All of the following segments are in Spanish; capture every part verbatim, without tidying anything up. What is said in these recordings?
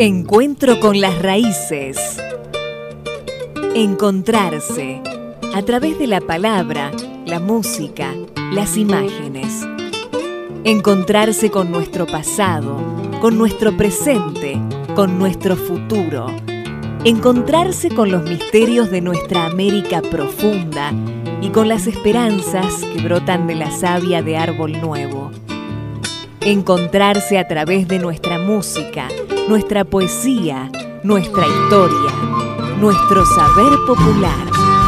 Encuentro con las raíces. Encontrarse a través de la palabra, la música, las imágenes. Encontrarse con nuestro pasado, con nuestro presente, con nuestro futuro. Encontrarse con los misterios de nuestra América profunda y con las esperanzas que brotan de la savia de árbol nuevo. Encontrarse a través de nuestra música, nuestra poesía, nuestra historia, nuestro saber popular.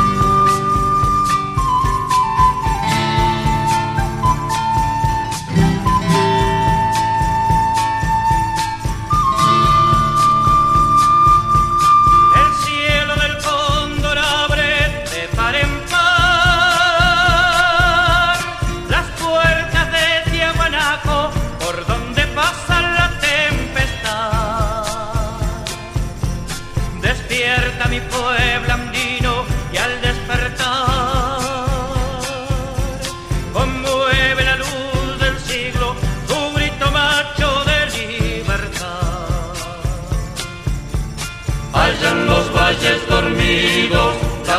Dormidos, la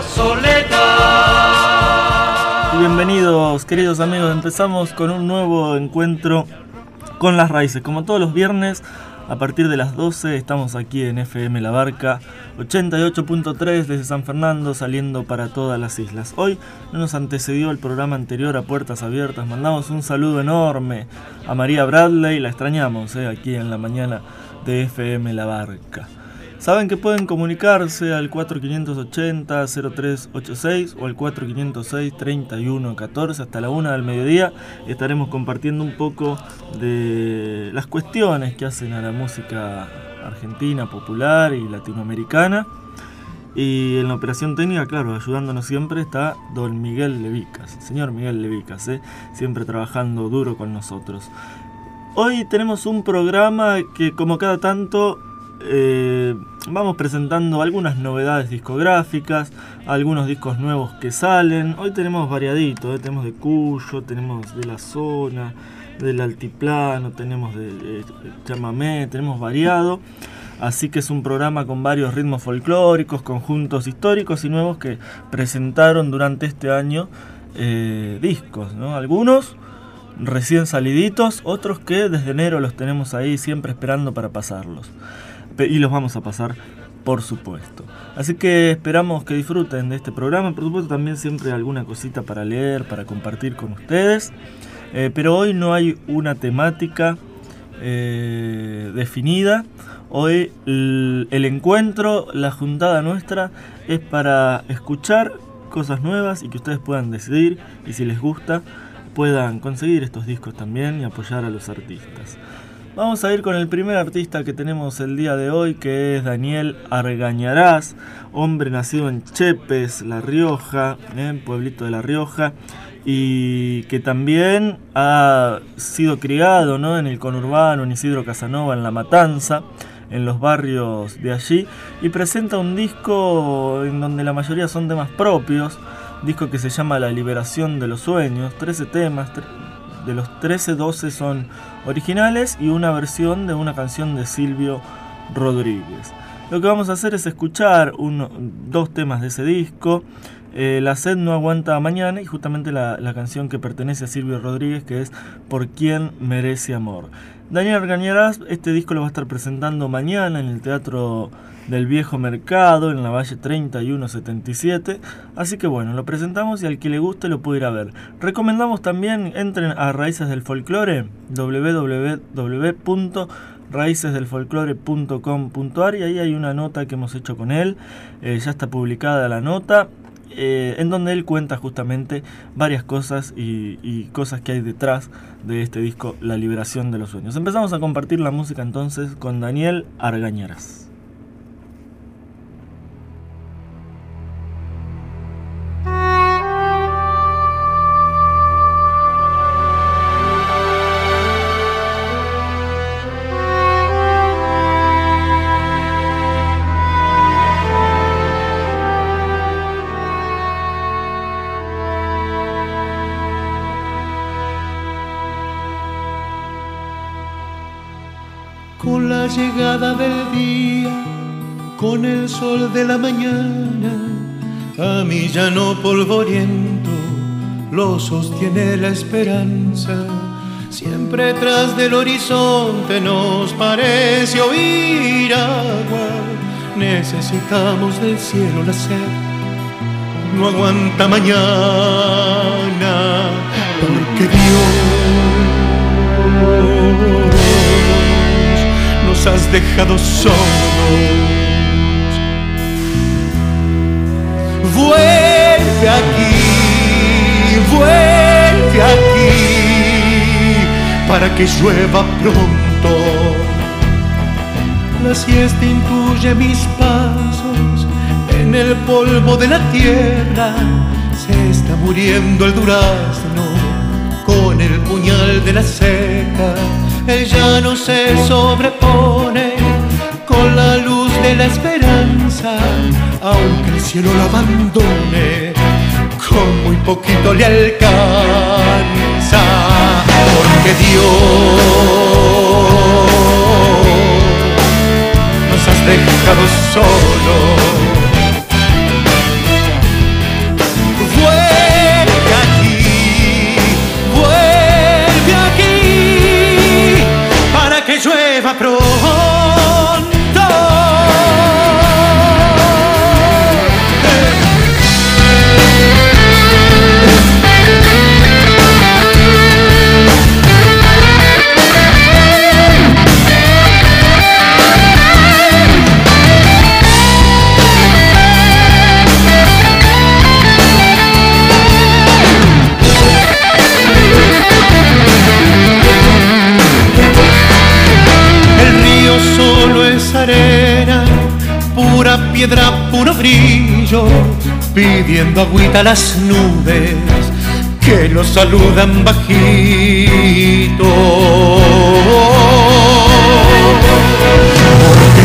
soledad. Y bienvenidos, queridos amigos. Empezamos con un nuevo encuentro con las raíces. Como todos los viernes, a partir de las doce, estamos aquí en F M La Barca ochenta y ocho punto tres desde San Fernando, saliendo para todas las islas. Hoy no nos antecedió el programa anterior a Puertas Abiertas. Mandamos un saludo enorme a María Bradley. La extrañamos eh, aquí en la mañana de F M La Barca. Saben que pueden comunicarse al cuatro cinco ochenta, cero tres ochenta y seis o al cuatro cinco seis, treinta y uno catorce hasta la una del mediodía. Estaremos compartiendo un poco de las cuestiones que hacen a la música argentina, popular y latinoamericana. Y en la operación técnica, claro, ayudándonos siempre está don Miguel Levicas, señor Miguel Levicas, ¿eh? siempre trabajando duro con nosotros. Hoy tenemos un programa que, como cada tanto, Eh, vamos presentando algunas novedades discográficas, algunos discos nuevos que salen. Hoy tenemos variadito, ¿eh? tenemos de Cuyo, tenemos de la zona, del altiplano, tenemos de, de, de chamamé, tenemos variado. Así que es un programa con varios ritmos folclóricos, conjuntos históricos y nuevos que presentaron durante este año eh, discos, ¿no? Algunos recién saliditos, otros que desde enero los tenemos ahí siempre esperando para pasarlos. Y los vamos a pasar, por supuesto. Así que esperamos que disfruten de este programa. Por supuesto, también siempre alguna cosita para leer, para compartir con ustedes. Eh, pero hoy no hay una temática eh, definida. Hoy el, el encuentro, la juntada nuestra, es para escuchar cosas nuevas y que ustedes puedan decidir. Y si les gusta, puedan conseguir estos discos también y apoyar a los artistas. Vamos a ir con el primer artista que tenemos el día de hoy, que es Daniel Argañarás, hombre nacido en Chepes, La Rioja, ¿eh? pueblito de La Rioja, y que también ha sido criado, ¿no? en el conurbano, en Isidro Casanova, en La Matanza, en los barrios de allí, y presenta un disco en donde la mayoría son temas propios, disco que se llama La Liberación de los Sueños, trece temas, tre- de los trece, doce son originales y una versión de una canción de Silvio Rodríguez. Lo que vamos a hacer es escuchar uno, dos temas de ese disco, eh, La sed no aguanta mañana y justamente la, la canción que pertenece a Silvio Rodríguez, que es Por quién merece amor. Daniel Argañarás, este disco lo va a estar presentando mañana en el Teatro del Viejo Mercado, en la Valle treinta y uno setenta y siete. Así que bueno, lo presentamos y al que le guste lo puede ir a ver. Recomendamos también, entren a Raíces del Folclore, doble u doble u doble u punto raíces del folclore punto com punto a r, y ahí hay una nota que hemos hecho con él, eh, ya está publicada la nota, eh, en donde él cuenta justamente varias cosas y, y cosas que hay detrás de este disco, La Liberación de los Sueños. Empezamos a compartir la música entonces con Daniel Argañarás. Con la llegada del día, con el sol de la mañana, a mi llano polvoriento lo sostiene la esperanza. Siempre tras del horizonte nos parece oír agua. Necesitamos del cielo la sed, no aguanta mañana, porque Dios nos has dejado solos. Vuelve aquí, vuelve aquí, para que llueva pronto. La siesta intuye mis pasos en el polvo de la tierra. Se está muriendo el durazno con el puñal de la seca. El llano se sobrepone con la luz de la esperanza. Aunque el cielo lo abandone, con muy poquito le alcanza. Porque Dios nos has dejado solos. Vuelve aquí, vuelve aquí, para que llueva pronto. Arena, pura piedra, puro brillo, pidiendo agüita a las nubes que lo saludan bajito. Porque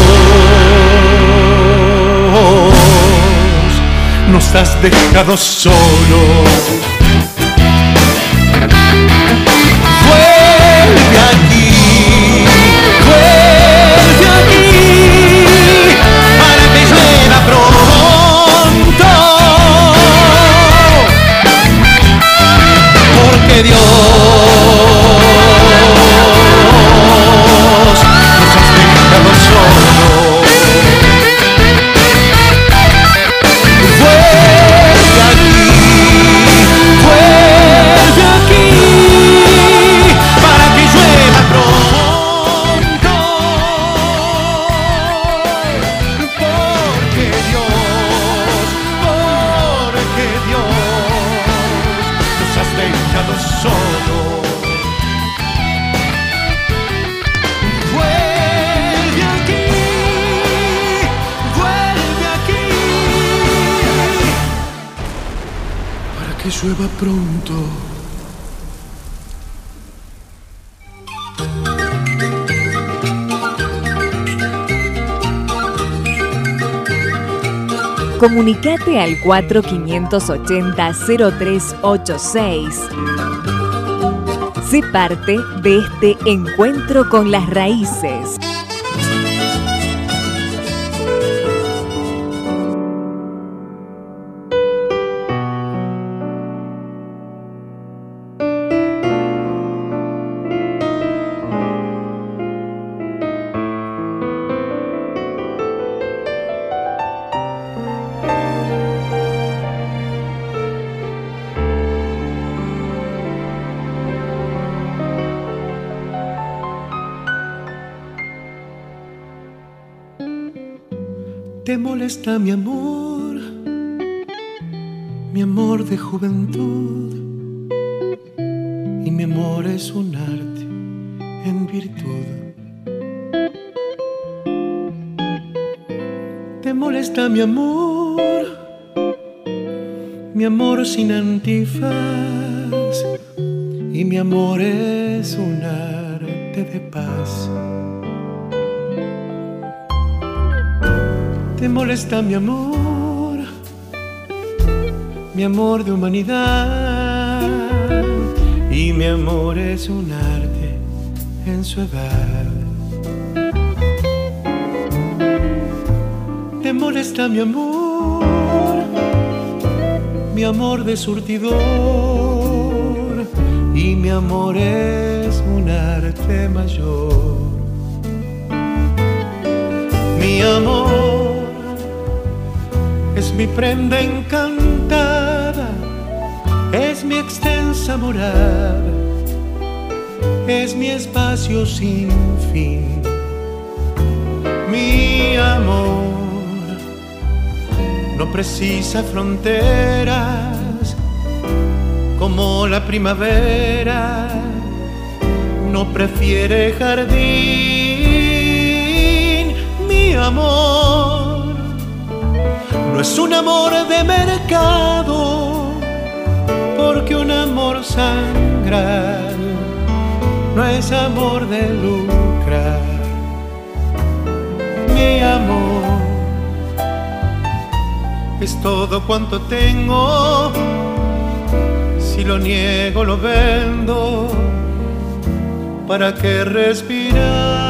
Dios nos has dejado solos. Vuelve aquí, vuelve aquí, para que llueva pronto. Porque Dios nos has dejado solos. Vuelve aquí, vuelve aquí, para que llueva pronto. Porque Dios, porque Dios nos has dejado solos. Vuelve aquí, vuelve aquí, para que llueva pronto. Comunicate al cuatro quinientos ochenta cero tres ochenta y seis. Sé parte de este encuentro con las raíces. Te molesta mi amor, mi amor de juventud, y mi amor es un arte en virtud. Te molesta mi amor, mi amor sin antifaz, y mi amor es un arte de paz. Te molesta mi amor, mi amor de humanidad, y mi amor es un arte en su edad. molesta mi amor, mi amor de surtidor, y mi amor es un arte mayor. Mi amor es mi prenda encantada, es mi extensa morada, es mi espacio sin fin. Mi amor no precisa fronteras, como la primavera no prefiere jardín. Mi amor no es un amor de mercado, porque un amor sangral no es amor de lucrar. Mi amor es todo cuanto tengo, si lo niego lo vendo. ¿Para qué respirar?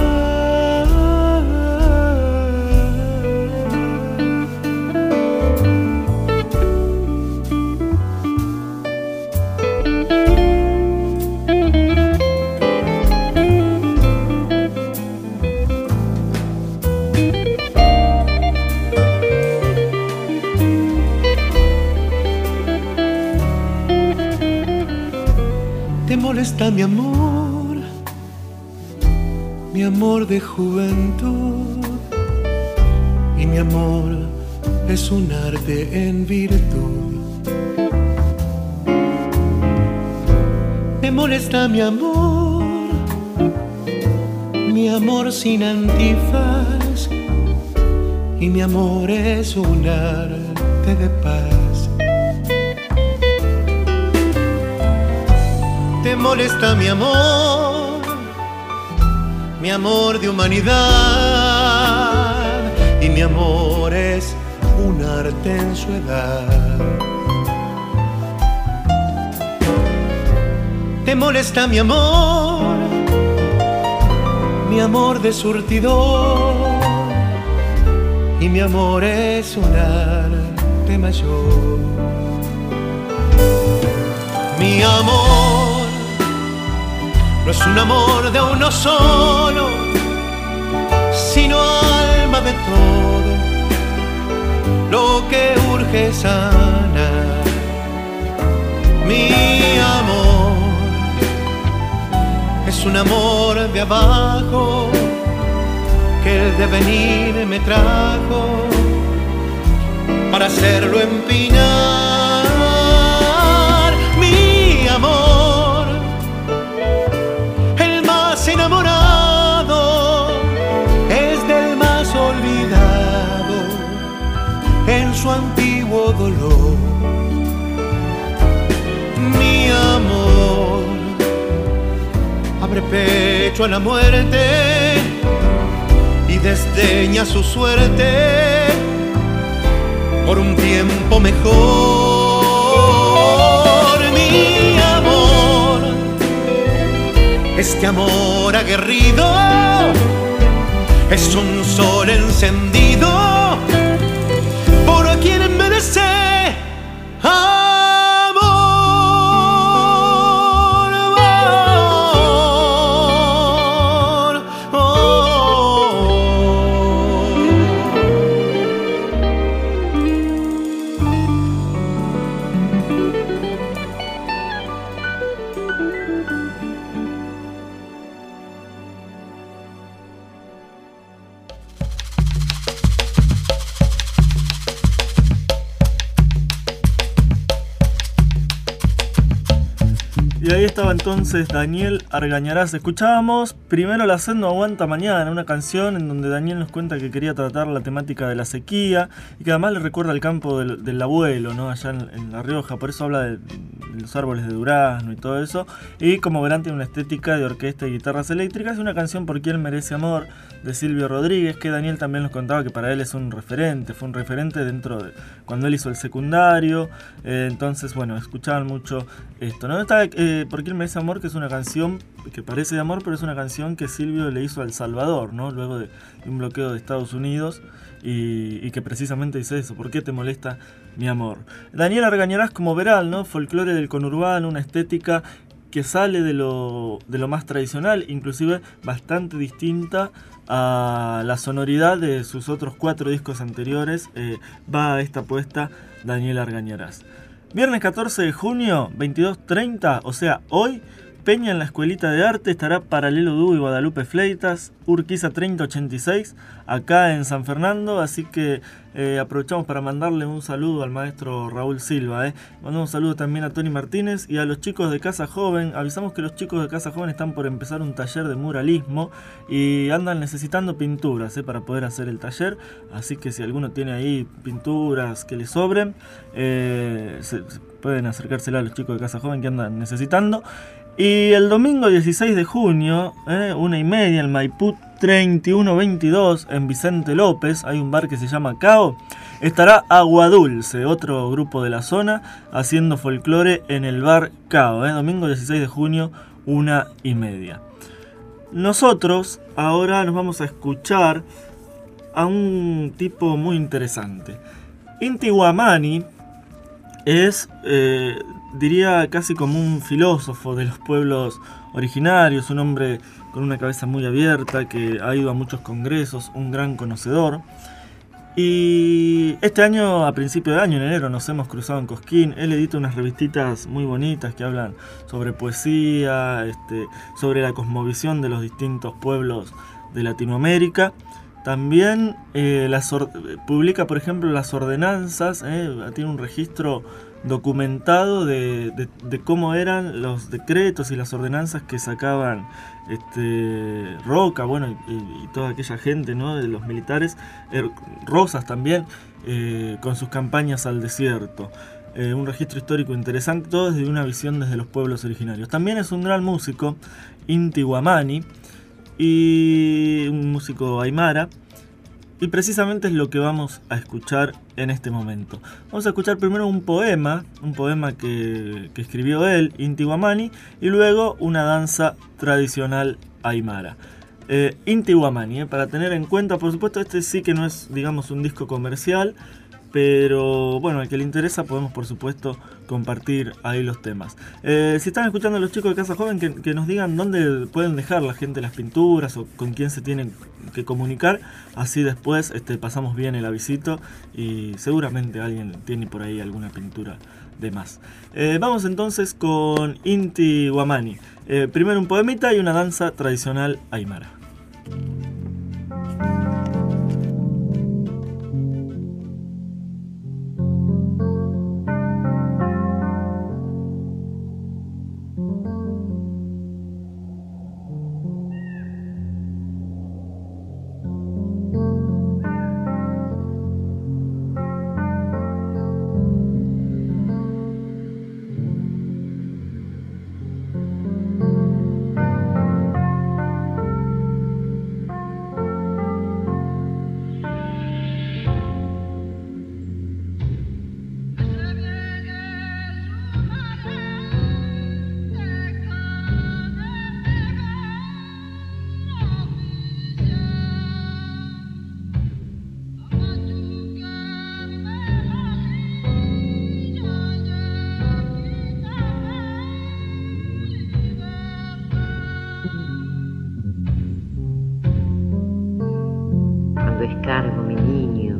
¿Te molesta mi amor, mi amor de juventud? Y mi amor es un arte en virtud. ¿Te molesta mi amor, mi amor sin antifaz? Y mi amor es un arte de paz. ¿Te molesta mi amor, mi amor de humanidad? Y mi amor es un arte en su edad. ¿Te molesta mi amor, mi amor de surtidor? Y mi amor es un arte mayor. Mi amor no es un amor de uno solo, sino alma de todo lo que urge sanar. Mi amor es un amor de abajo, que el devenir me trajo para hacerlo empinar. Mi amor, el más enamorado, es del más olvidado en su antiguo dolor. Mi amor abre pecho a la muerte y desdeña su suerte por un tiempo mejor. Mi amor, este amor aguerrido, es un sol encendido por quien merece Y ahí estaba entonces Daniel Argañarás. Escuchábamos primero La Sed no aguanta mañana, una canción en donde Daniel nos cuenta que quería tratar la temática de la sequía y que además le recuerda el campo del, del abuelo, ¿no? Allá en, en La Rioja, por eso habla de, de los árboles de durazno y todo eso. Y como verán, tiene una estética de orquesta y guitarras eléctricas. Es una canción Por Quien Merece Amor, de Silvio Rodríguez, que Daniel también nos contaba que para él es un referente, fue un referente dentro de cuando él hizo el secundario. Eh, entonces, bueno, escuchaban mucho esto, ¿no? Está, eh, que ¿Por quién me dice amor? Que es una canción que parece de amor, pero es una canción que Silvio le hizo a El Salvador, ¿no? Luego de, de un bloqueo de Estados Unidos, y, y que precisamente dice eso: ¿por qué te molesta mi amor? Daniel Argañarás como Veral, ¿no? Folclore del conurbano, una estética que sale de lo, de lo más tradicional, inclusive bastante distinta a la sonoridad de sus otros cuatro discos anteriores. Eh, va a esta apuesta Daniel Argañarás. Viernes catorce de junio, veintidós treinta, o sea, hoy, Peña en la Escuelita de Arte, estará Paralelo Dúo y Guadalupe Fleitas, Urquiza treinta ochenta y seis, acá en San Fernando, así que eh, aprovechamos para mandarle un saludo al maestro Raúl Silva. Eh. Mandamos un saludo también a Tony Martínez y a los chicos de Casa Joven. Avisamos que los chicos de Casa Joven están por empezar un taller de muralismo y andan necesitando pinturas eh, para poder hacer el taller, así que si alguno tiene ahí pinturas que le sobren, eh, se, se pueden acercársela a los chicos de Casa Joven que andan necesitando. Y el domingo dieciséis de junio, eh, una y media, en Maipú treinta y uno veintidós, en Vicente López, hay un bar que se llama Cao, estará Agua Dulce, otro grupo de la zona, haciendo folclore en el bar Cao, eh, domingo dieciséis de junio, una y media. Nosotros ahora nos vamos a escuchar a un tipo muy interesante. Inti Guamani es... Eh, diría casi como un filósofo de los pueblos originarios, un hombre con una cabeza muy abierta que ha ido a muchos congresos, un gran conocedor. Y este año, a principio de año, en enero, nos hemos cruzado en Cosquín. Él edita unas revistitas muy bonitas que hablan sobre poesía, este, sobre la cosmovisión de los distintos pueblos de Latinoamérica. También eh, las or- publica, por ejemplo, las ordenanzas, eh, tiene un registro documentado de, de, de cómo eran los decretos y las ordenanzas que sacaban este, Roca, bueno, y, y toda aquella gente, ¿no? De los militares, eh, Rosas también, eh, con sus campañas al desierto. Eh, un registro histórico interesante, todo desde una visión desde los pueblos originarios. También es un gran músico, Inti Guamani, y un músico aymara. Y precisamente es lo que vamos a escuchar en este momento. Vamos a escuchar primero un poema, un poema que, que escribió él, Inti Guamani, y luego una danza tradicional aymara. Eh, Inti Guamani, eh, para tener en cuenta, por supuesto, este sí que no es, digamos, un disco comercial, pero bueno, al que le interesa podemos, por supuesto, compartir ahí los temas. Eh, si están escuchando a los chicos de Casa Joven, que, que nos digan dónde pueden dejar la gente las pinturas o con quién se tienen que comunicar, así después este, pasamos bien el avisito y seguramente alguien tiene por ahí alguna pintura de más. Eh, vamos entonces con Inti Guamani. Eh, primero un poemita y una danza tradicional aymara. Descargo mi niño,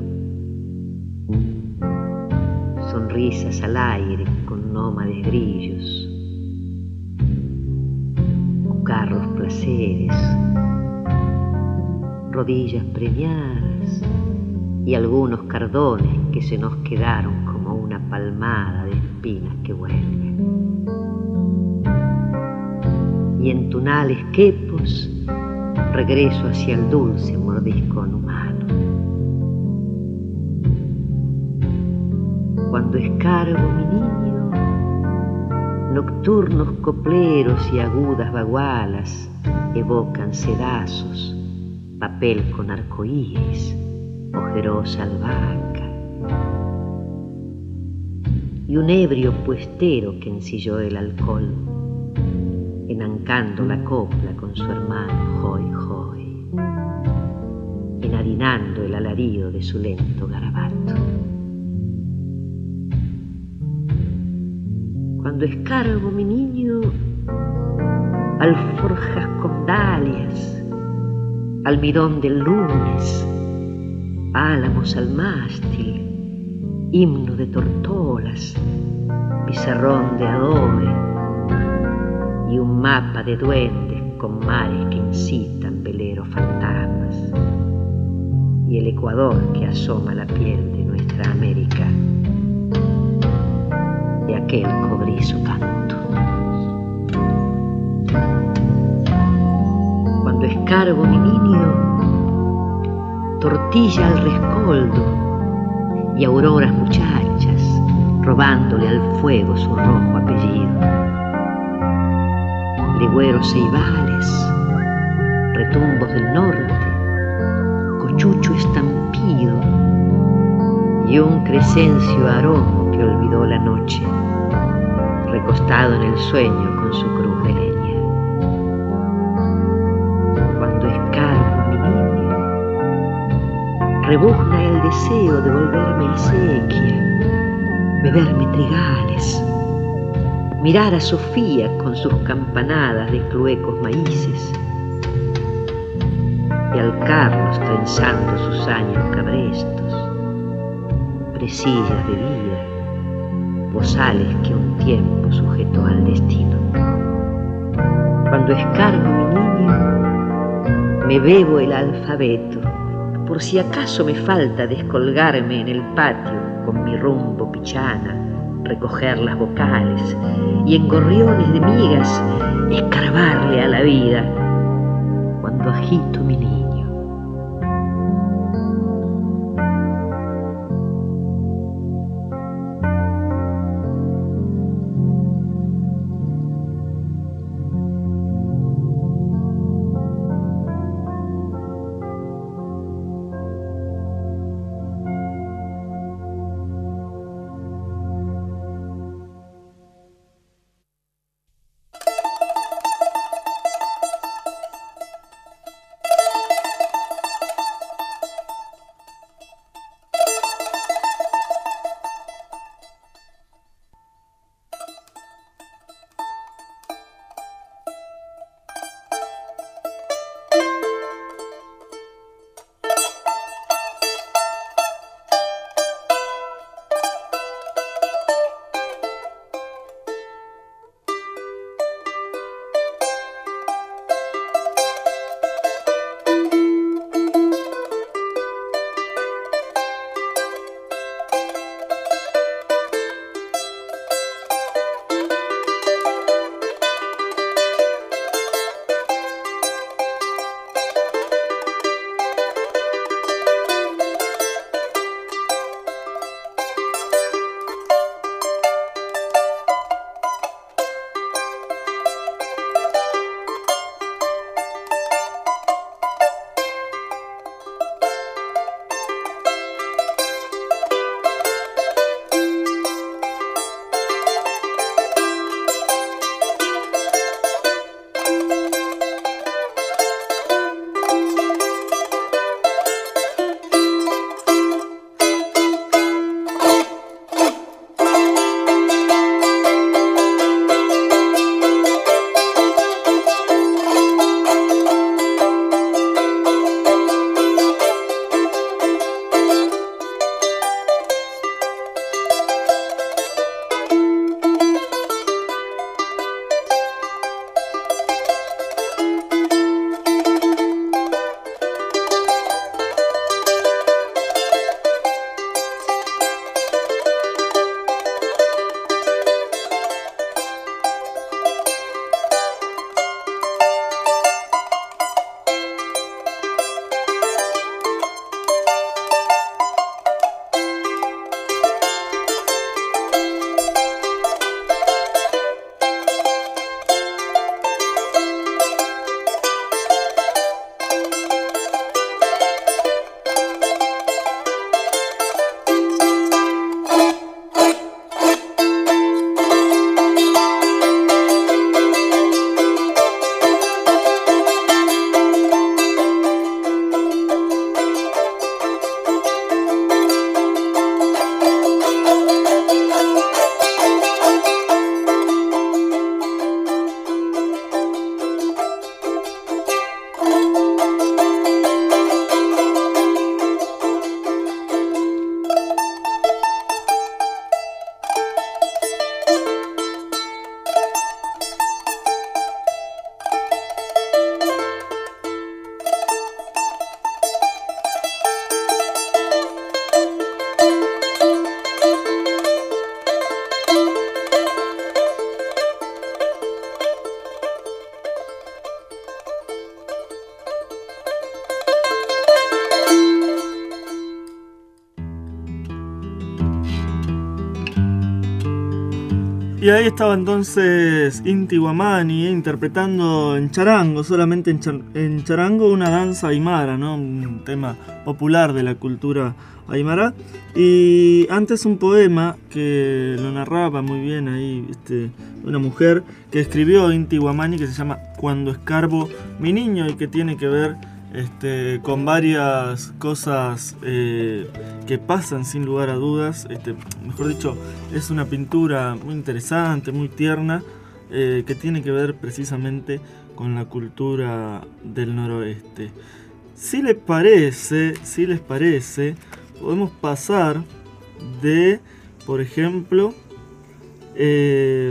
sonrisas al aire con nómades grillos, cucarros placeres, rodillas premiadas y algunos cardones que se nos quedaron como una palmada de espinas que vuelven. Y en tunales quepos regreso hacia el dulce mordiscón humano. Cuando escargo mi niño, nocturnos copleros y agudas bagualas evocan sedazos, papel con arcoíris, ojerosa albahaca. Y un ebrio puestero que ensilló el alcohol enancando la copla con su hermano Joy Joy, enharinando el alarido de su lento garabato. Cuando escarbo, mi niño, alforjas con dalias, almidón del lunes, álamos al mástil, himno de tortolas, pizarrón de adobe y un mapa de duendes con mares que incitan veleros fantasmas, y el Ecuador que asoma la piel de nuestra América de aquel cobrizo canto. Cuando escarbo, mi niño, tortilla al rescoldo y auroras muchachas robándole al fuego su rojo apellido. Legüeros ceibales, retumbos del norte, cochucho estampido y un crescencio aromo que olvidó la noche, recostado en el sueño con su cruz de leña. Cuando escarbo, mi niño, rebuzna el deseo de volverme acequia, beberme trigales, mirar a Sofía con sus campanadas de cluecos maíces, y al Carlos trenzando sus años cabrestos, presillas de vida, bozales que un tiempo sujetó al destino. Cuando escarbo, mi niño, me bebo el alfabeto, por si acaso me falta descolgarme en el patio con mi rumbo pichana, recoger las vocales y en gorriones de migas escarbarle a la vida. Cuando agito mi niño, Y ahí estaba entonces Inti Guamani, eh, interpretando en charango, solamente en, char- en charango, una danza aymara, ¿no? Un tema popular de la cultura aymara. Y antes un poema que lo narraba muy bien ahí, este, una mujer que escribió Inti Guamani, que se llama Cuando escarbo mi niño, y que tiene que ver Este, con varias cosas eh, que pasan sin lugar a dudas. Este, mejor dicho, es una pintura muy interesante, muy tierna, eh, que tiene que ver precisamente con la cultura del noroeste. Si les parece, si les parece, podemos pasar de, por ejemplo, eh,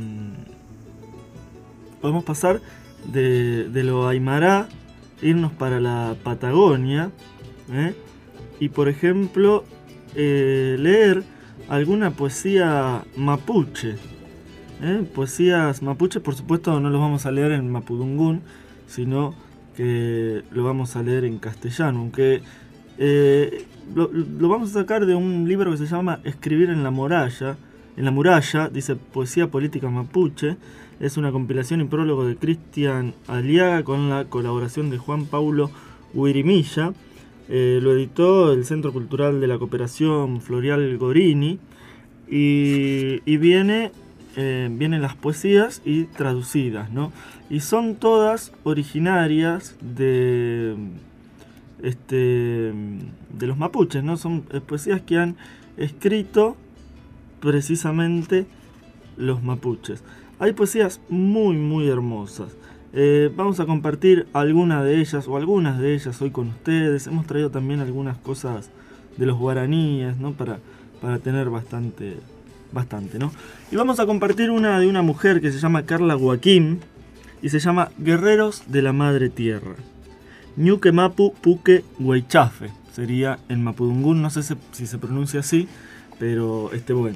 podemos pasar de, de lo aymara, irnos para la Patagonia, ¿eh? y por ejemplo eh, leer alguna poesía mapuche, ¿eh? poesías mapuche. Por supuesto no los vamos a leer en mapudungún, sino que lo vamos a leer en castellano, aunque eh, lo, lo vamos a sacar de un libro que se llama Escribir en la muralla, en la muralla, dice Poesía Política Mapuche. Es una compilación y prólogo de Cristian Aliaga con la colaboración de Juan Paulo Huirimilla. Eh, lo editó el Centro Cultural de la Cooperación Florial Gorini. Y, y viene, eh, vienen las poesías y traducidas, ¿no? Y son todas originarias de, este, de los mapuches, ¿no? Son poesías que han escrito precisamente los mapuches. Hay poesías muy muy hermosas. Eh, vamos a compartir algunas de ellas o algunas de ellas hoy con ustedes. Hemos traído también algunas cosas de los guaraníes, ¿no? Para, para tener bastante, bastante, ¿no? Y vamos a compartir una de una mujer que se llama Carla Joaquín y se llama Guerreros de la Madre Tierra. Ñuque Mapu Puque Huaychafe sería en mapudungún, no sé si se pronuncia así, pero este bueno.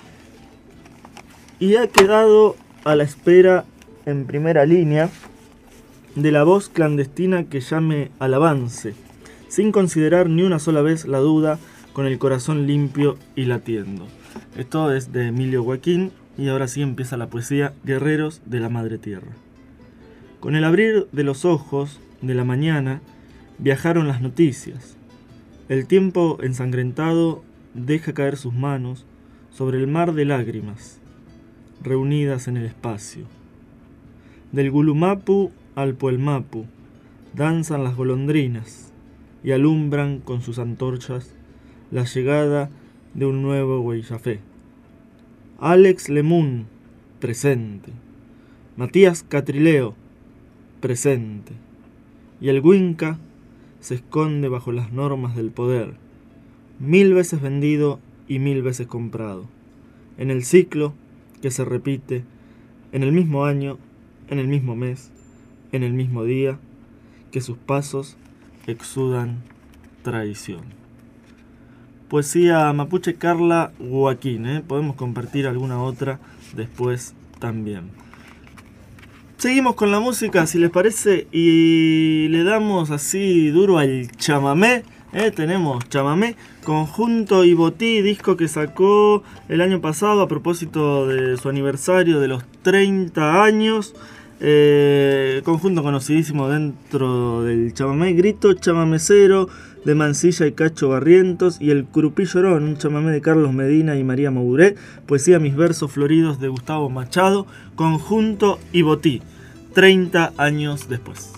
Y ha quedado a la espera en primera línea de la voz clandestina que llame al avance, sin considerar ni una sola vez la duda, con el corazón limpio y latiendo. Esto es de Emilio Joaquín y ahora sí empieza la poesía Guerreros de la Madre Tierra. Con el abrir de los ojos de la mañana viajaron las noticias. El tiempo ensangrentado deja caer sus manos sobre el mar de lágrimas reunidas en el espacio. Del Gulumapu al Puelmapu danzan las golondrinas y alumbran con sus antorchas la llegada de un nuevo Huaychafé. Alex Lemun, presente. Matías Catrileo, presente. Y el Huinca se esconde bajo las normas del poder, mil veces vendido y mil veces comprado, en el ciclo que se repite en el mismo año, en el mismo mes, en el mismo día, que sus pasos exudan traición. Poesía mapuche Carla Joaquín, ¿eh? Podemos compartir alguna otra después también. Seguimos con la música, si les parece, y le damos así duro al chamamé. Eh, tenemos Chamamé, Conjunto Ibotí, disco que sacó el año pasado a propósito de su aniversario de los treinta años. Eh, conjunto conocidísimo dentro del chamamé, Grito Chamamecero de Mansilla y Cacho Barrientos, y El Curupí Llorón, un chamamé de Carlos Medina y María Mauré, poesía Mis versos floridos de Gustavo Machado. Conjunto Ibotí, treinta años después.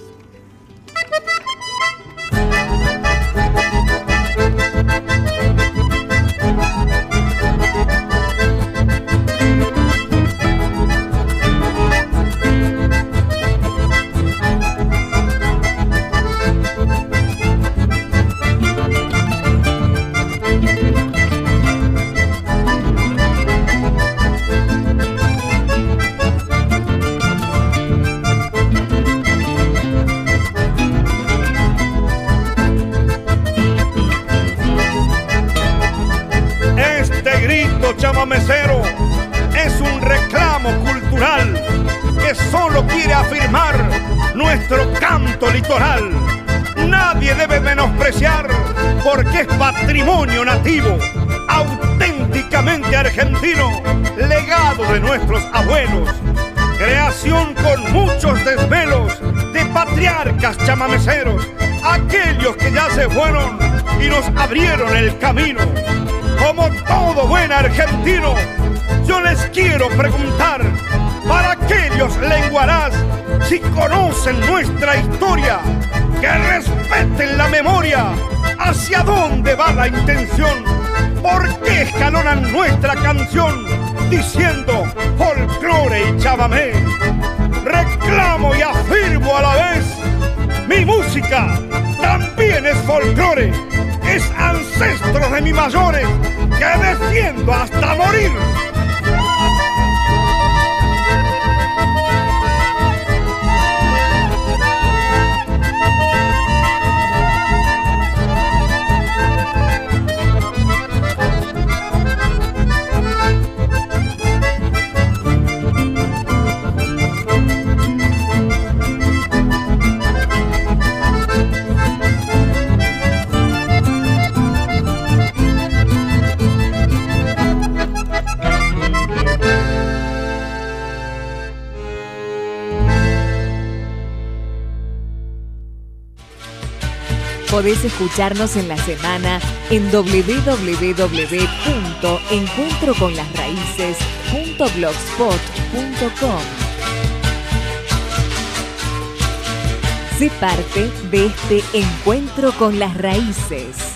Chamamecero es un reclamo cultural que solo quiere afirmar nuestro canto litoral. Nadie debe menospreciar porque es patrimonio nativo, auténtico auténticamente argentino, legado de nuestros abuelos, creación con muchos desvelos de patriarcas chamameceros, aquellos que ya se fueron y nos abrieron el camino. Como todo buen argentino, yo les quiero preguntar, para aquellos lenguarás, si conocen nuestra historia, que respeten la memoria, hacia dónde va la intención, por qué escalonan nuestra canción, diciendo folclore y chamamé. Reclamo y afirmo a la vez, mi música también es folclore, es ancestro de mis mayores, que defiendo hasta morir. Podés escucharnos en la semana en doble u doble u doble u punto encuentro con las raíces punto blogspot punto com. Sé parte de este encuentro con las raíces.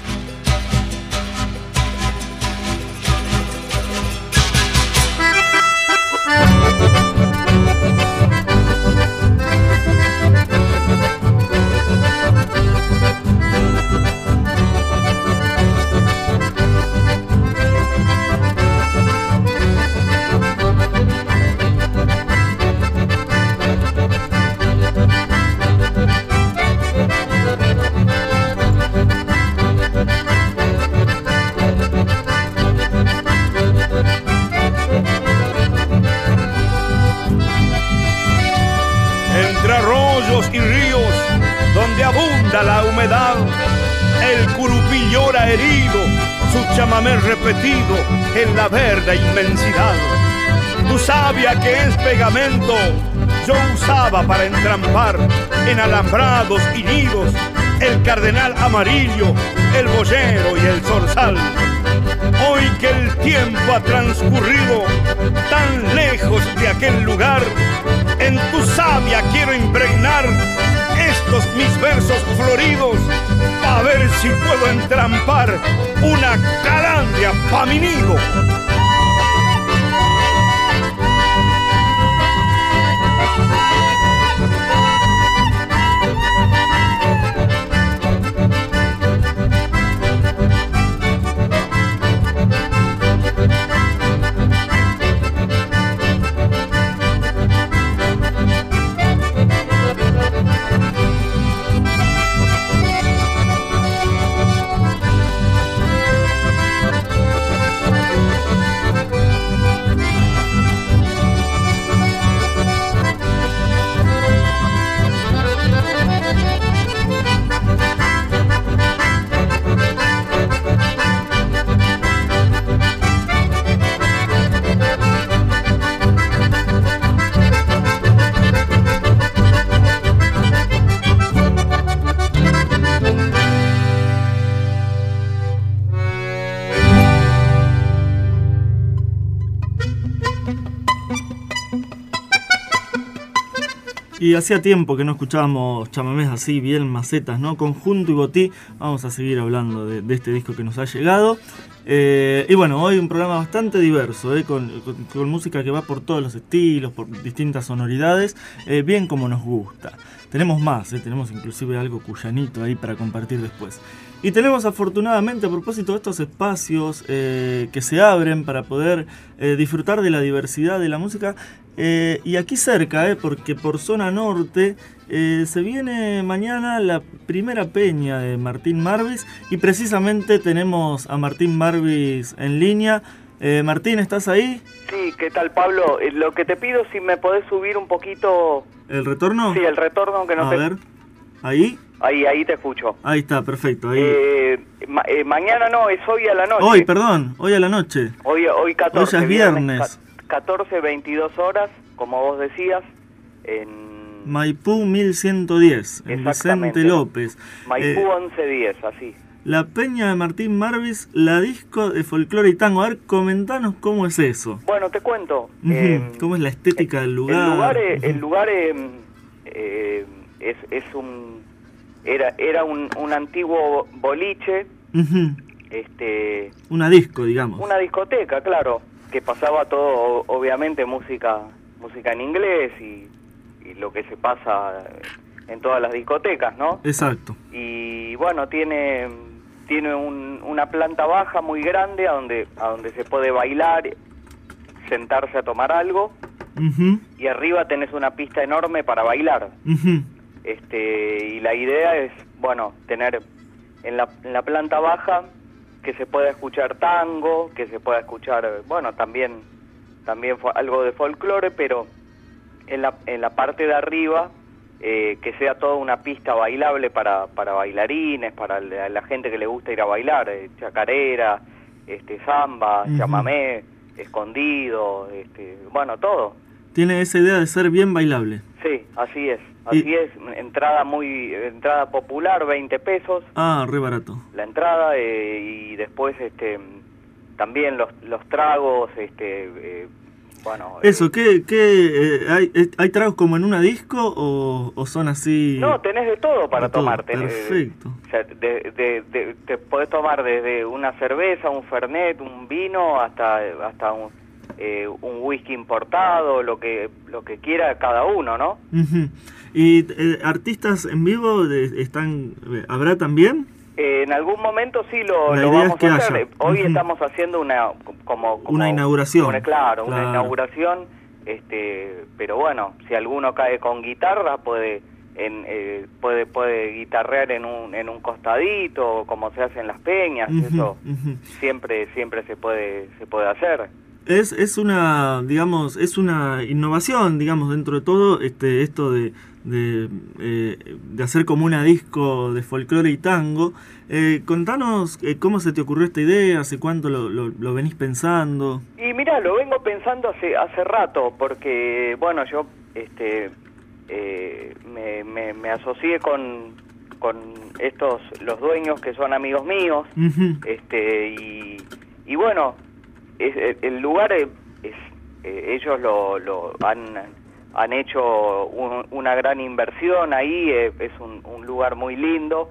Y ríos donde abunda la humedad, el curupí llora herido, su chamamé repetido en la verde inmensidad. Tu savia que es pegamento, yo usaba para entrampar en alambrados y nidos el cardenal amarillo, el boyero y el zorzal. Hoy que el tiempo ha transcurrido tan lejos de aquel lugar, en tu savia quiero impregnar estos mis versos floridos, a ver si puedo entrampar una calandria pa' mi nido. Y hacía tiempo que no escuchábamos chamamés así, bien macetas, ¿no? Conjunto y Botí. Vamos a seguir hablando de, de este disco que nos ha llegado. Eh, y bueno, hoy un programa bastante diverso, ¿eh? con, con, con música que va por todos los estilos, por distintas sonoridades, eh, bien como nos gusta. Tenemos más, ¿eh? Tenemos inclusive algo cuyanito ahí para compartir después. Y tenemos afortunadamente, a propósito de estos espacios eh, que se abren para poder eh, disfrutar de la diversidad de la música, eh, y aquí cerca, eh, porque por zona norte eh, se viene mañana la primera peña de Martín Marvis, y precisamente tenemos a Martín Marvis en línea. Eh, Martín, ¿estás ahí? Sí, ¿qué tal, Pablo? Eh, lo que te pido, si me podés subir un poquito... ¿El retorno? Sí, el retorno que no a te... ver, ¿ahí? Ahí, ahí te escucho. Ahí está, perfecto. Ahí. Eh, Ma eh, mañana no, es hoy a la noche. Hoy, perdón, hoy a la noche. Hoy, hoy catorce. Hoy ya es viernes. catorce, veintidós horas, como vos decías, en... Maipú mil ciento diez, en Vicente López. Maipú eh, once diez, así. La Peña de Martín Marvis, la disco de folclore y tango. A ver, comentanos cómo es eso. Bueno, te cuento. Uh-huh. eh, ¿Cómo es la estética del lugar? El lugar, eh, uh-huh. el lugar eh, eh, es, es un... Era, era un, un antiguo boliche, uh-huh. este... Una disco, digamos. Una discoteca, claro, que pasaba todo, obviamente, música, música en inglés y... y lo que se pasa en todas las discotecas, ¿no? Exacto. Y bueno, tiene tiene un, una planta baja muy grande a donde a donde se puede bailar, sentarse a tomar algo, uh-huh. y arriba tenés una pista enorme para bailar. Uh-huh. Este, y la idea es, bueno, tener en la, en la planta baja que se pueda escuchar tango, que se pueda escuchar, bueno, también también algo de folclore, pero en la, en la parte de arriba, eh, que sea toda una pista bailable para, para bailarines, para la, la gente que le gusta ir a bailar, eh, chacarera, este, samba, uh-huh. chamamé, escondido, este, bueno, todo. Tiene esa idea de ser bien bailable. Sí, así es, así y... es, entrada muy, entrada popular, veinte pesos. Ah, re barato. La entrada, eh, y después, este, también los, los tragos, este, eh, bueno... Eso, eh, ¿qué, qué, eh, hay, hay tragos como en una disco o, o son así...? No, tenés de todo para de todo. tomar. Tenés, Perfecto. O sea, de, de, de, te podés tomar desde una cerveza, un fernet, un vino, hasta hasta un, eh, un whisky importado, lo que lo que quiera cada uno, ¿no? Uh-huh. ¿Y eh, artistas en vivo de, están habrá también? Eh, en algún momento sí lo, lo vamos a hacer. Haya. Hoy uh-huh. estamos haciendo una como, como una inauguración. Una, claro, claro, una inauguración, este, pero bueno, si alguno cae con guitarra puede en, eh, puede puede guitarrear en un en un costadito, como se hace en las peñas. Uh-huh, eso uh-huh. siempre siempre se puede se puede hacer. Es es una, digamos, es una innovación, digamos, dentro de todo, este esto de de, eh, de hacer como una disco de folclore y tango. Eh, contanos eh, cómo se te ocurrió esta idea, hace cuánto lo, lo, lo venís pensando. Y mira, lo vengo pensando hace hace rato, porque bueno, yo este eh, me, me, me asocié con con estos los dueños que son amigos míos, uh-huh. este y y bueno, es, el lugar es, es eh, ellos lo, lo han han hecho un, una gran inversión ahí, eh, es un, un lugar muy lindo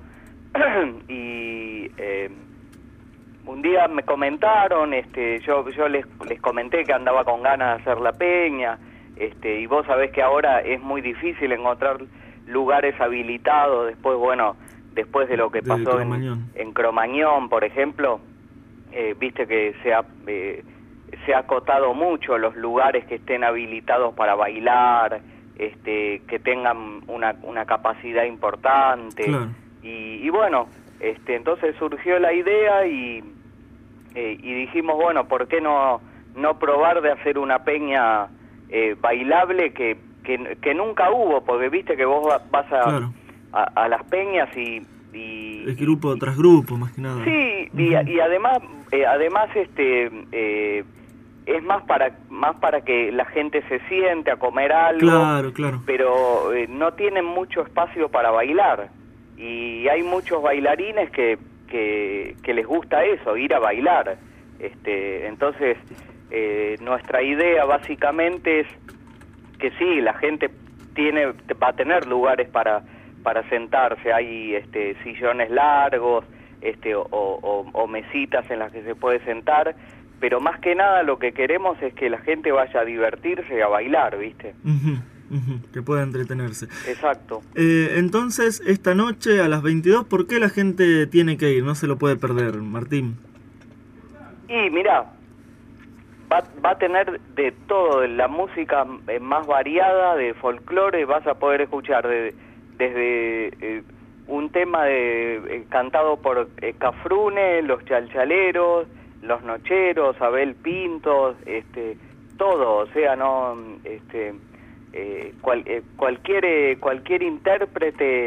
y eh, un día me comentaron, este yo yo les les comenté que andaba con ganas de hacer la peña, este y vos sabés que ahora es muy difícil encontrar lugares habilitados después, bueno, después de lo que pasó en, en Cromañón, por ejemplo, eh, viste que se ha eh, se ha acotado mucho los lugares que estén habilitados para bailar, este, que tengan una, una capacidad importante. Claro. Y, y bueno, este, entonces surgió la idea y, eh, y dijimos, bueno, ¿por qué no, no probar de hacer una peña eh, bailable que, que, que nunca hubo? Porque viste que vos vas a, claro. a, a las peñas y... y es grupo tras grupo, más que nada. Sí, uh-huh. y, y además, eh, además este... Eh, es más para más para que la gente se siente a comer algo, claro, claro. pero eh, no tienen mucho espacio para bailar y hay muchos bailarines que, que, que les gusta eso, ir a bailar. Este, entonces eh, nuestra idea básicamente es que sí, la gente tiene va a tener lugares para para sentarse, hay este sillones largos, este o, o, o mesitas en las que se puede sentar. Pero más que nada lo que queremos es que la gente vaya a divertirse y a bailar, ¿viste? Uh-huh, uh-huh, que pueda entretenerse. Exacto. Eh, entonces, esta noche a las veintidós, ¿por qué la gente tiene que ir? No se lo puede perder, Martín. Y mirá, va, va a tener de todo, la música más variada, de folclore, vas a poder escuchar de, desde eh, un tema de eh, cantado por eh, Cafrune, los chalchaleros, los nocheros, Abel Pintos, este, todo, o sea, no, este, eh, cual, eh, cualquier eh, cualquier intérprete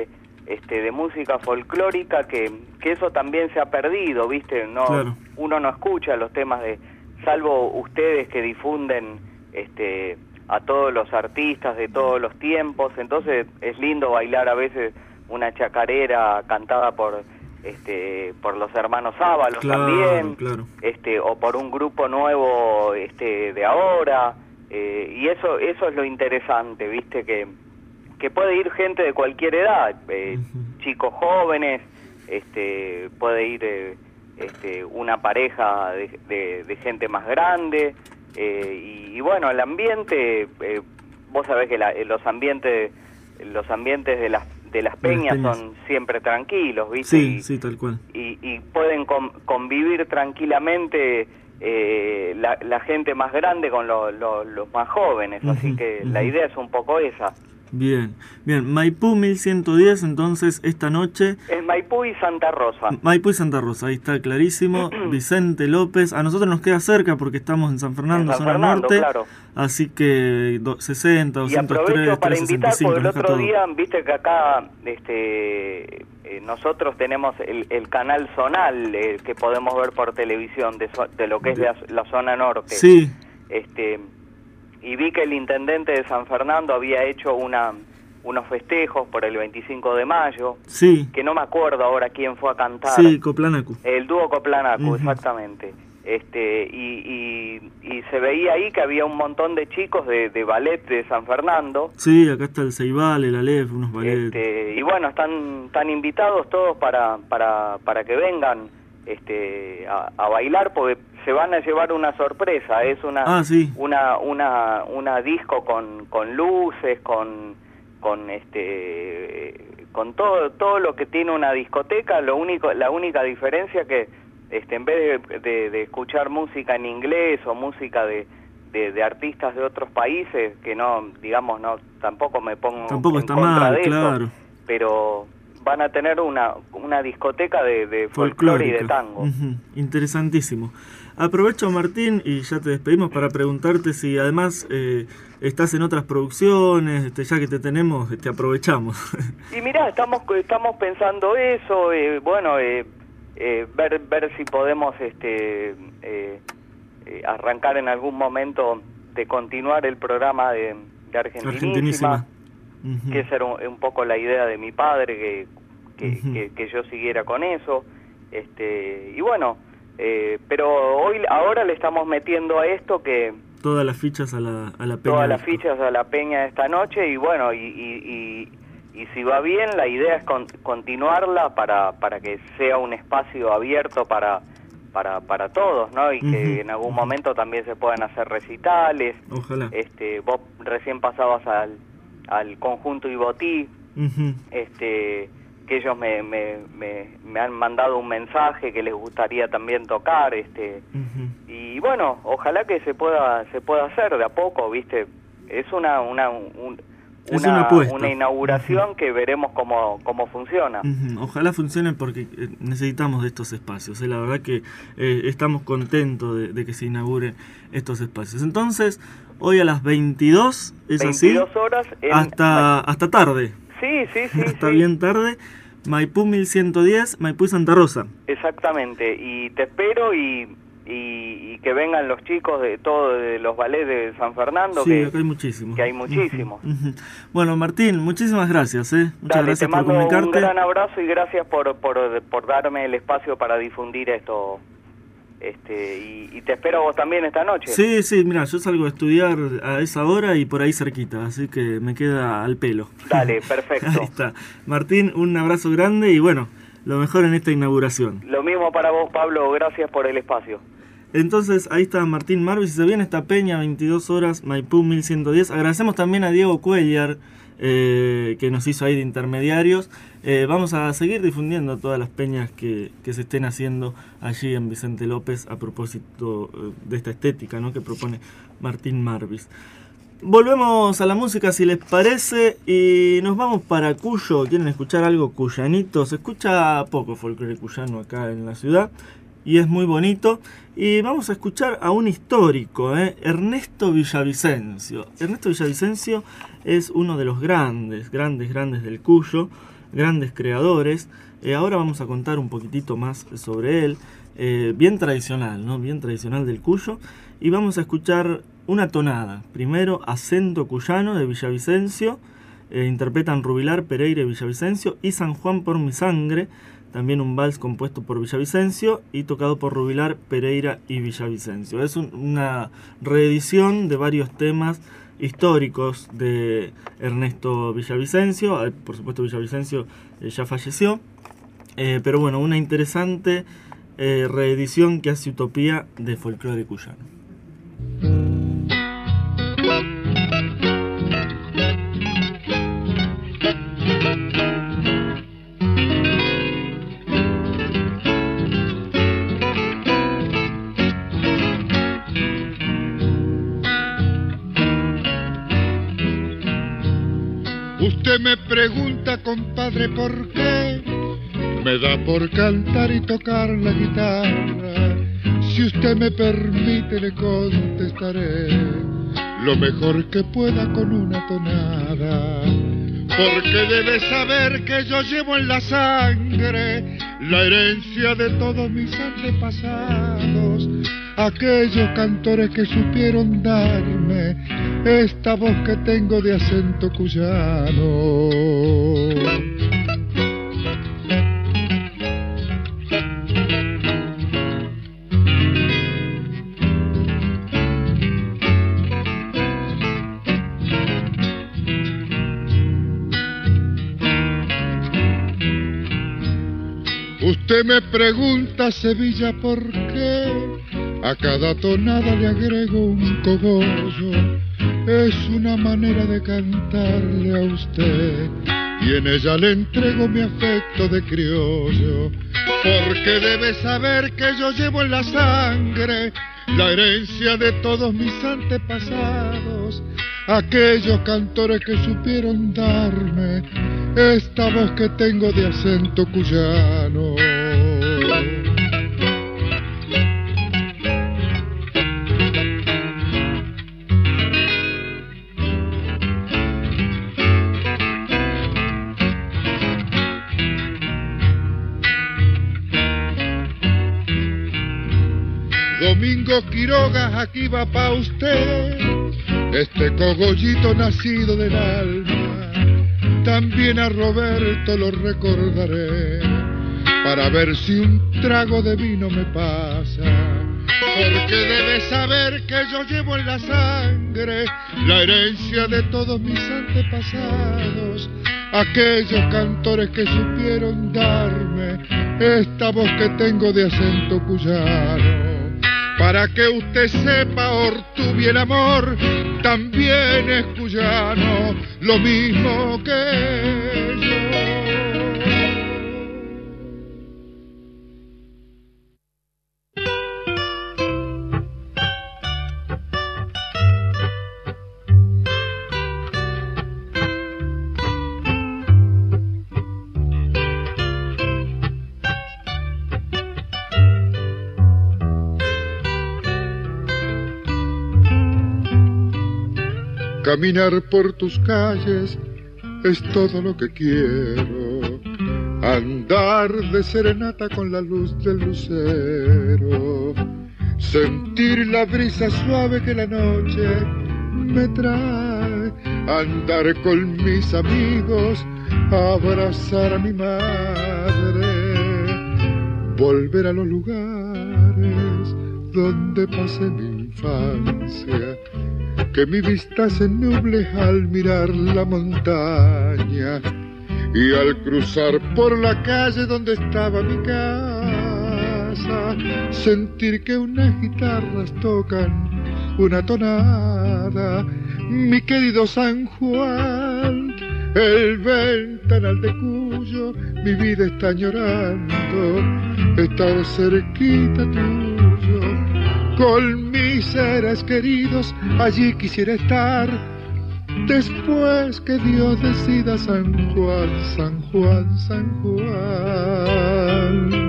este, de música folclórica, que, que eso también se ha perdido, ¿viste? No, claro. Uno no escucha los temas de, salvo ustedes que difunden este, a todos los artistas de todos los tiempos, entonces es lindo bailar a veces una chacarera cantada por este por los hermanos Ábalos, claro, también, claro. este o por un grupo nuevo este de ahora, eh, y eso eso es lo interesante, ¿viste? Que que puede ir gente de cualquier edad, eh, uh-huh. chicos jóvenes, este puede ir eh, este una pareja de, de, de gente más grande, eh, y, y bueno, el ambiente, eh, vos sabés que la, los ambientes los ambientes de las de las peñas, las peñas son siempre tranquilos, ¿viste? Sí, y, sí, tal cual. Y, y pueden com, convivir tranquilamente eh, la, la gente más grande con lo, lo, los más jóvenes, uh-huh, así que uh-huh. la idea es un poco esa. Bien, bien. Maipú mil ciento diez, entonces, esta noche... Es Maipú y Santa Rosa. Maipú y Santa Rosa, ahí está clarísimo. Vicente López, a nosotros nos queda cerca porque estamos en San Fernando, en San zona Fernando, norte. Claro. Así que sesenta, doscientos tres, y aprovecho para invitar, porque el otro todo. día, viste que acá este eh, nosotros tenemos el, el canal zonal eh, que podemos ver por televisión de, de lo que es la, la zona norte. Sí. Este... Y vi que el intendente de San Fernando había hecho una unos festejos por el veinticinco de mayo. Sí. Que no me acuerdo ahora quién fue a cantar. Sí, Coplanacu. El dúo Coplanacu, uh-huh. exactamente. Este y, y, y se veía ahí que había un montón de chicos de, de ballet de San Fernando. Sí, acá está el Ceibal, el Aleph, unos ballets. Este, y bueno, están, están invitados todos para, para, para que vengan este a, a bailar, porque se van a llevar una sorpresa. Es una ah, sí. una una una disco con con luces, con con este con todo todo lo que tiene una discoteca. Lo único la única diferencia que este en vez de, de, de escuchar música en inglés o música de, de de artistas de otros países, que no, digamos, no tampoco me pongo tampoco en está contra mal, de claro. eso, pero van a tener una una discoteca de, de folclore y de tango. Uh-huh. Interesantísimo. Aprovecho, Martín, y ya te despedimos para preguntarte si además eh, estás en otras producciones, este, ya que te tenemos, te aprovechamos. Y mirá, estamos estamos pensando eso, eh, bueno, eh, eh, ver ver si podemos este eh, eh, arrancar en algún momento de continuar el programa de, de Argentinísima, Argentinísima. Uh-huh. Que esa era un, un poco la idea de mi padre, que que, uh-huh. que que yo siguiera con eso, este y bueno, eh, pero hoy ahora le estamos metiendo a esto que todas las fichas a la a la peña todas las fichas a la peña esta noche, y bueno, y, y, y, y si va bien, la idea es con, continuarla para para que sea un espacio abierto para para para todos, ¿no? Y uh-huh. que en algún uh-huh. momento también se puedan hacer recitales. Ojalá. Este, vos recién pasabas al al conjunto Ibotí, uh-huh. este que ellos me, me, me, me han mandado un mensaje que les gustaría también tocar, este uh-huh. y bueno, ojalá que se pueda se pueda hacer de a poco, ¿viste? Es una una un, es una, una, una inauguración uh-huh. que veremos cómo cómo funciona. Uh-huh. Ojalá funcione, porque necesitamos de estos espacios, ¿eh? La verdad que eh, estamos contentos de, de que se inauguren estos espacios. Entonces, hoy a las veintidós, ¿es veintidós así? horas en... hasta hasta tarde. Sí, sí, sí. Está sí. bien tarde. Maipú mil ciento diez, Maipú y Santa Rosa. Exactamente, y te espero y, y, y que vengan los chicos de todos de los ballets de San Fernando. Sí, que, acá hay muchísimos. Que hay muchísimos. Uh-huh, uh-huh. Bueno, Martín, muchísimas gracias. ¿eh? Muchas Dale, gracias te mando por comunicarte. Un gran abrazo y gracias por, por, por darme el espacio para difundir esto. Este, y, y te espero vos también esta noche. Sí, sí, mira, yo salgo a estudiar a esa hora y por ahí cerquita, así que me queda al pelo. Dale, perfecto. Ahí está. Martín, un abrazo grande y bueno, lo mejor en esta inauguración. Lo mismo para vos, Pablo, gracias por el espacio. Entonces, ahí está Martín Marvis, y se viene esta peña, veintidós horas, Maipú mil ciento diez. Agradecemos también a Diego Cuellar, eh, que nos hizo ahí de intermediarios. Eh, vamos a seguir difundiendo todas las peñas que, que se estén haciendo allí en Vicente López a propósito de esta estética, ¿no?, que propone Martín Marvis. Volvemos a la música, si les parece, y nos vamos para Cuyo. ¿Quieren escuchar algo cuyanito? Se escucha poco folclore cuyano acá en la ciudad y es muy bonito. Y vamos a escuchar a un histórico, ¿eh? Ernesto Villavicencio. Ernesto Villavicencio es uno de los grandes, grandes, grandes del Cuyo. grandes creadores. Eh, ahora vamos a contar un poquitito más sobre él, eh, bien tradicional, ¿no? Bien tradicional del Cuyo, y vamos a escuchar una tonada. Primero, Acento Cuyano de Villavicencio, eh, interpretan Rubilar, Pereira y Villavicencio, y San Juan por mi sangre, también un vals compuesto por Villavicencio y tocado por Rubilar, Pereira y Villavicencio. Es un, una reedición de varios temas históricos de Ernesto Villavicencio. Por supuesto, Villavicencio eh, ya falleció, eh, pero bueno, una interesante eh, reedición que hace Utopía de folclore cuyano. Usted me pregunta, compadre, ¿por qué me da por cantar y tocar la guitarra? Si usted me permite, le contestaré lo mejor que pueda con una tonada. Porque debe saber que yo llevo en la sangre la herencia de todos mis antepasados, aquellos cantores que supieron darme esta voz que tengo de acento cuyano. Usted me pregunta, Sevilla, ¿por qué a cada tonada le agrego un cogollo? Es una manera de cantarle a usted y en ella le entrego mi afecto de criollo, porque debe saber que yo llevo en la sangre la herencia de todos mis antepasados, aquellos cantores que supieron darme esta voz que tengo de acento cuyano. Domingo Quiroga, aquí va pa' usted este cogollito nacido del alma. También a Roberto lo recordaré para ver si un trago de vino me pasa, porque debe saber que yo llevo en la sangre la herencia de todos mis antepasados, aquellos cantores que supieron darme esta voz que tengo de acento cuyano. Para que usted sepa, Ortubi, el amor también es cuyano, lo mismo que yo. Caminar por tus calles es todo lo que quiero, andar de serenata con la luz del lucero, sentir la brisa suave que la noche me trae, andar con mis amigos, abrazar a mi madre, volver a los lugares donde pasé mi infancia, que mi vista se nuble al mirar la montaña y al cruzar por la calle donde estaba mi casa, sentir que unas guitarras tocan una tonada. Mi querido San Juan, el ventanal de Cuyo mi vida está añorando, estar cerquita tuyo. Con mis seres queridos allí quisiera estar, después que Dios decida. San Juan, San Juan, San Juan.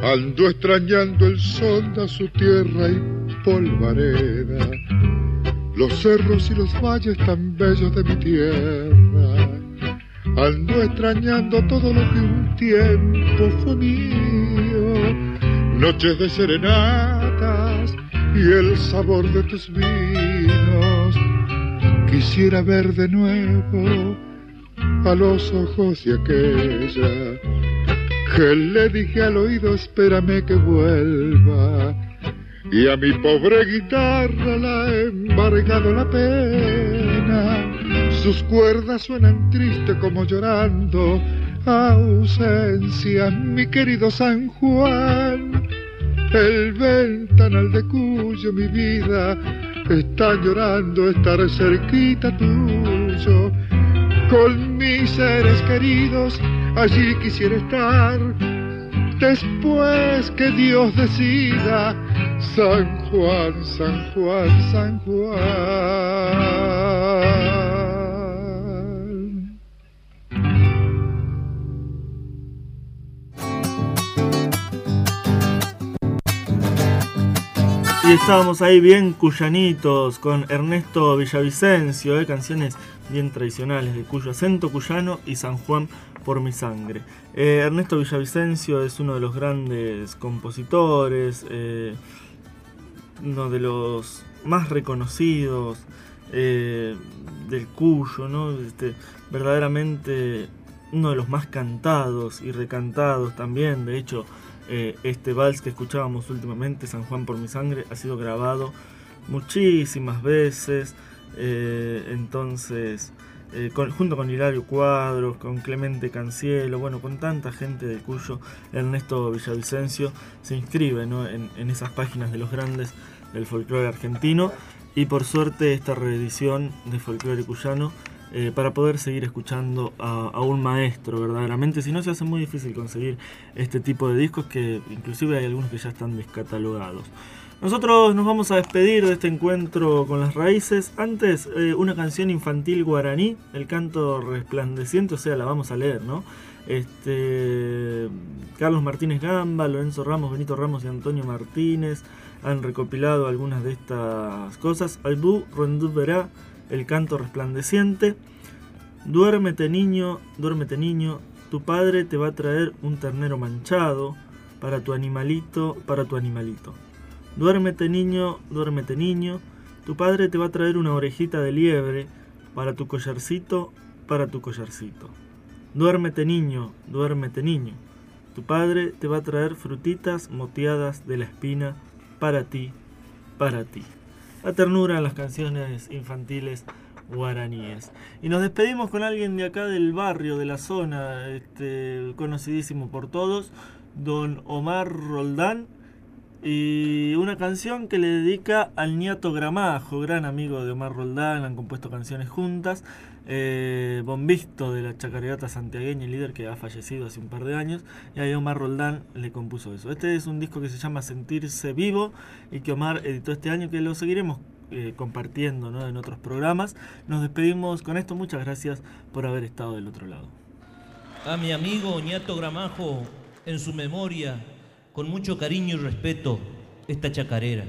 Ando extrañando el sol de su tierra y polvareda, los cerros y los valles tan bellos de mi tierra. Ando extrañando todo lo que un tiempo fue mío, noches de serenatas y el sabor de tus vinos. Quisiera ver de nuevo a los ojos de aquella que le dije al oído espérame que vuelva, y a mi pobre guitarra la ha embargado la pena, sus cuerdas suenan triste como llorando ausencia. Mi querido San Juan, el ventanal de cuyo mi vida está llorando estar cerquita tuyo, con mis seres queridos allí quisiera estar, después que Dios decida. San Juan, San Juan, San Juan. Y estábamos ahí bien cuyanitos con Ernesto Villavicencio, eh, canciones bien tradicionales de Cuyo, acento cuyano y San Juan por mi sangre. Eh, Ernesto Villavicencio es uno de los grandes compositores, eh, uno de los más reconocidos eh, del Cuyo, ¿no? Este, verdaderamente uno de los más cantados y recantados también. De hecho, eh, este vals que escuchábamos últimamente, San Juan por mi sangre, ha sido grabado muchísimas veces. Eh, entonces, eh, con, junto con Hilario Cuadros, con Clemente Cancielo, bueno, con tanta gente del Cuyo, Ernesto Villavicencio se inscribe, ¿no? en, en esas páginas de los grandes del folclore argentino, y por suerte esta reedición de folclore cuyano, eh, para poder seguir escuchando a, a un maestro verdaderamente. Si no, se hace muy difícil conseguir este tipo de discos, que inclusive hay algunos que ya están descatalogados. Nosotros nos vamos a despedir de este encuentro con las raíces. Antes, eh, una canción infantil guaraní, El canto resplandeciente, o sea, la vamos a leer, ¿no? Este, Carlos Martínez Gamba, Lorenzo Ramos, Benito Ramos y Antonio Martínez han recopilado algunas de estas cosas. Albú Rondú verá, El canto resplandeciente. Duérmete niño, duérmete niño, tu padre te va a traer un ternero manchado para tu animalito, para tu animalito. Duérmete niño, duérmete niño, tu padre te va a traer una orejita de liebre para tu collarcito, para tu collarcito. Duérmete niño, duérmete niño, tu padre te va a traer frutitas moteadas de la espina para ti, para ti. La ternura en las canciones infantiles guaraníes. Y nos despedimos con alguien de acá del barrio, de la zona, este, conocidísimo por todos, don Omar Roldán, y una canción que le dedica al Ñato Gramajo, gran amigo de Omar Roldán, han compuesto canciones juntas, eh, bombisto de la chacareata santiagueña, el líder que ha fallecido hace un par de años, y ahí Omar Roldán le compuso eso. Este es un disco que se llama Sentirse Vivo y que Omar editó este año, que lo seguiremos eh, compartiendo, ¿no?, en otros programas. Nos despedimos con esto, muchas gracias por haber estado del otro lado. A mi amigo Ñato Gramajo, en su memoria, con mucho cariño y respeto, esta chacarera.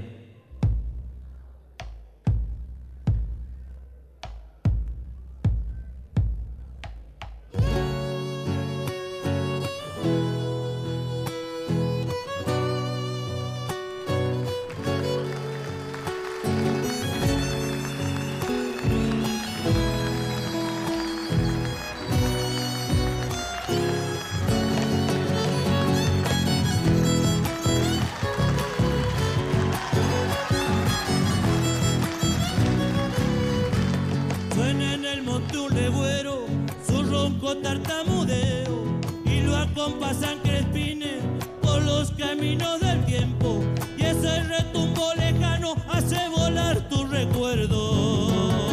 Tartamudeo y lo acompasan crespines por los caminos del tiempo, y ese retumbo lejano hace volar tu recuerdo.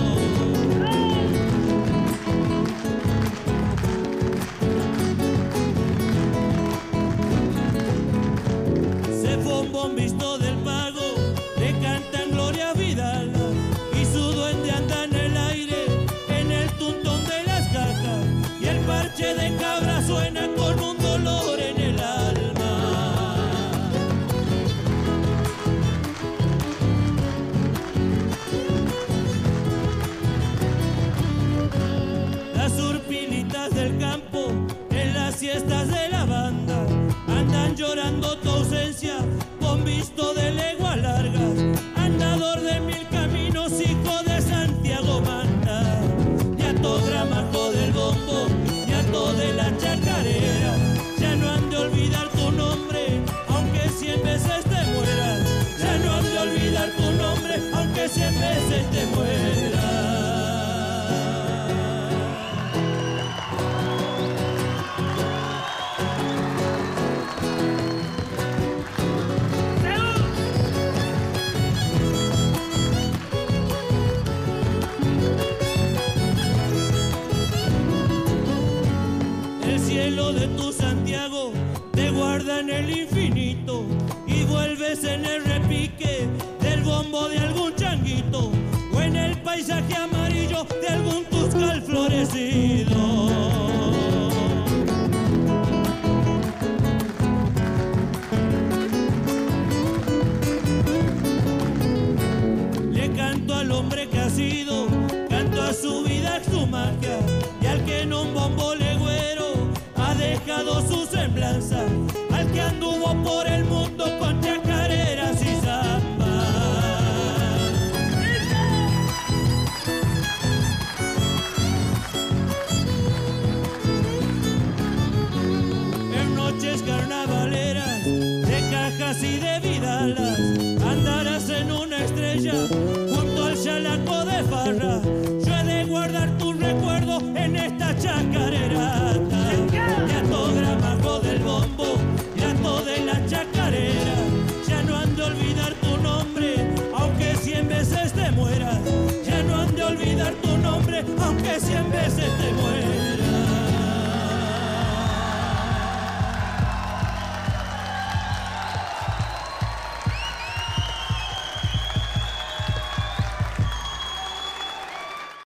Se fue un bombisto del pago, le cantan Gloria Vidal y su duende anda en el aire, en el tuntón de las cajas, y el parche de cabra suena con un dolor en el alma. siestas de la banda andan llorando tu ausencia, con visto de leguas largas, andador de mil caminos, hijo de Santiago manda. Ñato Gramajo del bombo, ñato de la chacarera, ya no han de olvidar tu nombre, aunque cien veces te mueras. Ya no han de olvidar tu nombre, aunque cien veces te mueras. El cielo de tu Santiago te guarda en el infinito y vuelves en el repique del bombo de algún changuito o en el paisaje amarillo de algún tuscal florecido. Le canto al hombre que ha sido, canto a su vida, su magia, y al que en un bombo legüero ha dejado su semblanza, al que anduvo por el mundo con chacareras y zambas. En noches carnavaleras, de cajas y de vidalas, andarás en una estrella junto al chalaco de farra. Yo he de guardar tu recuerdo en esta chacarerata. Ñato Gramajo del bombo, ñato de la chacarera, ya no han de olvidar tu nombre, aunque cien veces te mueras. Ya no han de olvidar tu nombre, aunque cien veces te mueras.